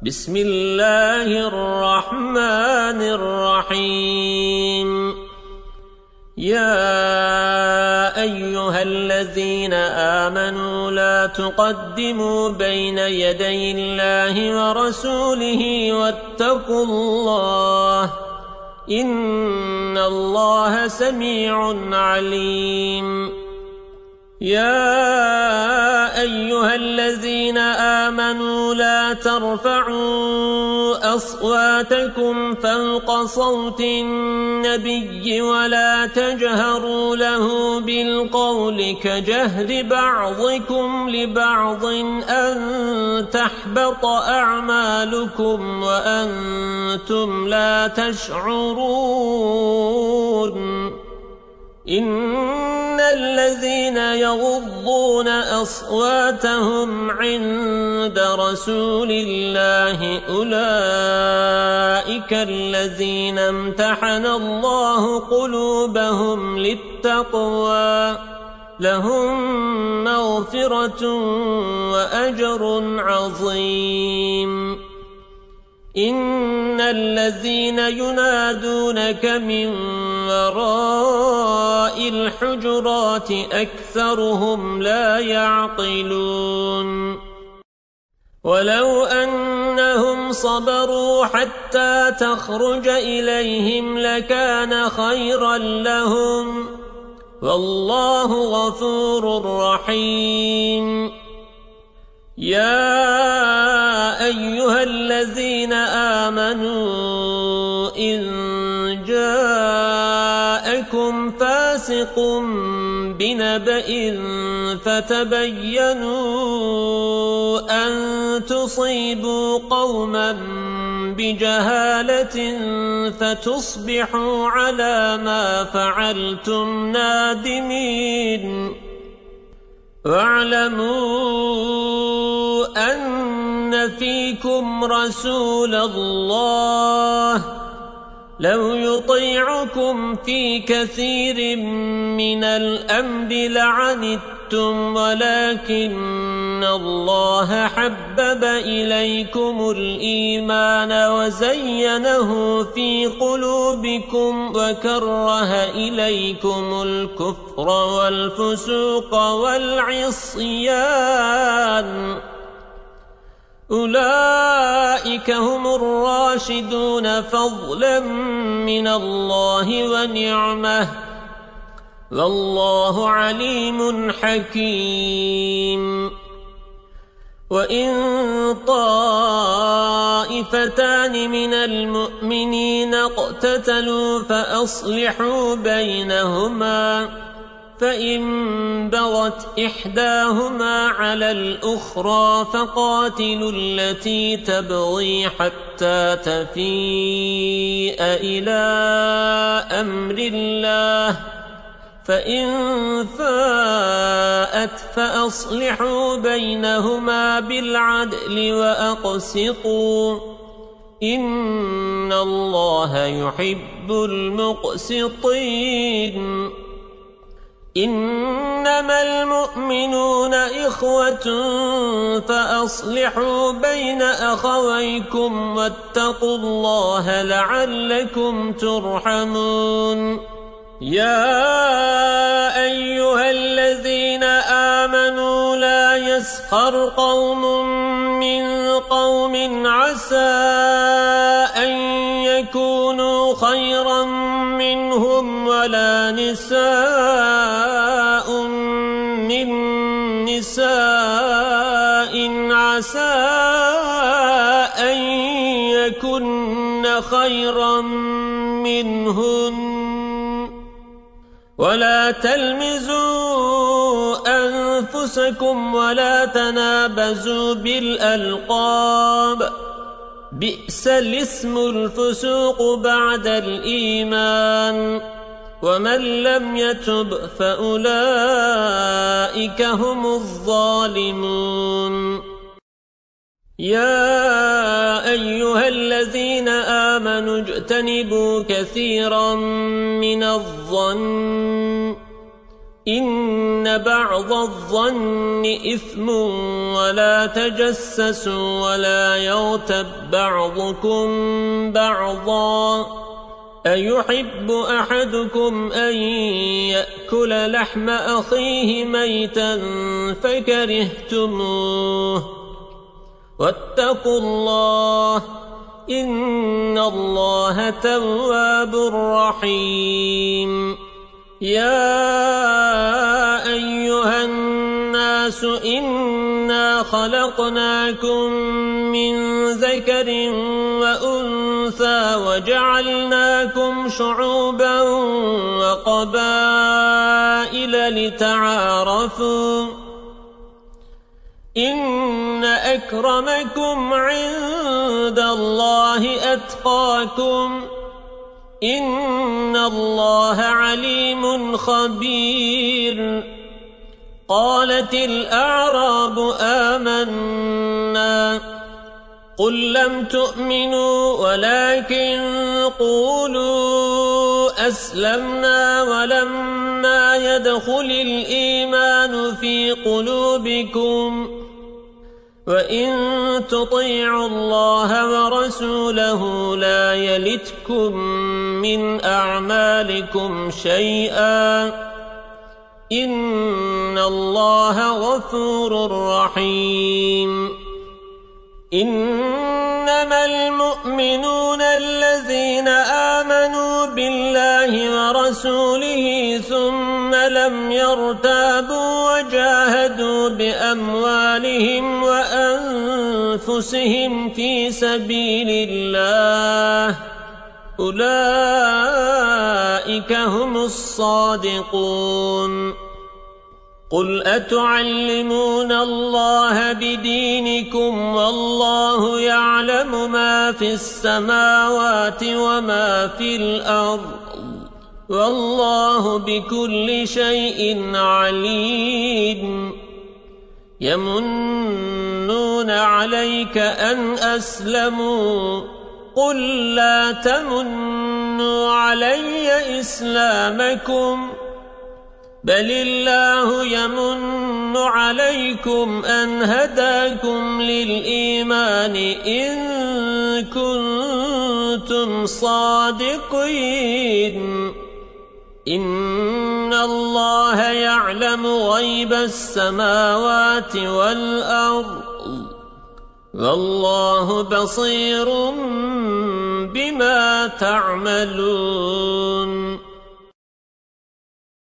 بسم الله الرحمن الرحيم يا أيها الذين آمنوا لا تقدموا بين يدي الله ورسوله واتقوا الله إن الله سميع عليم يا أيها الذين آمنوا لا ترفعوا أصواتكم فوق صوت النبي ولا تجهروا له بالقول كجهر بعضكم لبعض أن تحبط أعمالكم وأنتم لا تشعرون إن الذين يغضون أصواتهم عند رسول الله أولئك الذين امتحن الله قلوبهم للتقوى لهم مغفرة وأجر عظيم إن الذين ينادونك من وراء الحجرات أكثرهم لا يعقلون ولو أنهم صبروا حتى تخرج إليهم لكان خيرا لهم والله غفور رحيم يا أيها الذين آمنوا إن جاءكم فاسق بنبأ فتبينوا أن تصيبوا قوما بجهالة فتصبحوا على ما فعلتم نادمين واعلموا أن فيكم رسول الله لو يطيعكم في كثير من الأمر لعنتم ولكن الله حبب إليكم الإيمان وزينه في قلوبكم وكره إليكم الكفر والفسوق والعصيان أولئك هم الراشدون فضلا من الله ونعمه والله عليم حكيم وإن طائفتان من المؤمنين اقتتلوا فأصلحوا بينهما فإن بغت إحداهما على الأخرى فقاتلوا التي تبغي حتى تفيء إلى أمر الله فإن فاءت فأصلحوا بينهما بالعدل وأقسطوا إن الله يحب المقسطين إنما المؤمنون إخوة فأصلحوا بين أخويكم واتقوا الله لعلكم ترحمون يا أيها الذين آمنوا لا يسخر قوم من قوم عسى أن يكونوا خيرا منهم ولا نساء من نساء عسى أن يكن خيرا منهن ولا تلمزوا أنفسكم ولا تنابزوا بالألقاب بئس الاسم الفسوق بعد الإيمان ومن لم يتب فأولئك هم الظالمون يا أيها الذين آمنوا اجتنبوا كثيرا من الظن إن بعض الظن إثم ولا تجسسوا ولا يغتب بعضكم بعضا أيحب أحدكم أن يأكل لحم أخيه ميتا فكرهتموه واتقوا الله إن الله تواب رحيم يا أيها الناس إنا خلقناكم من ذكر وأنثى وجعلناكم شعوبا وقبائل لتعارفوا إن أكرمكم عند الله أتقاكم إن الله عليم خبير قالت الأعراب آمنا قل لم تؤمنوا ولكن قولوا أسلمنا ولما يدخل الإيمان في قلوبكم وإن تطيعوا الله ورسوله لا يلتكم من أعمالكم شيئا إن الله غفور رحيم إنما المؤمنون الذين آمنوا بالله ورسوله ثم لم يرتابوا وجاهدوا بأموالهم وأنفسهم في سبيل الله أولئك هم الصادقون قل أتعلمون الله بدينكم والله يعلم ما في السماوات وما في الأرض والله بكل شيء عليم يمنون عليك أن أسلموا قل لا تمنوا علي إسلامكم بل الله يمن عليكم أن هداكم للإيمان إن كنتم صادقين إن الله يعلم غيب السماوات والأرض والله بصير بما تعملون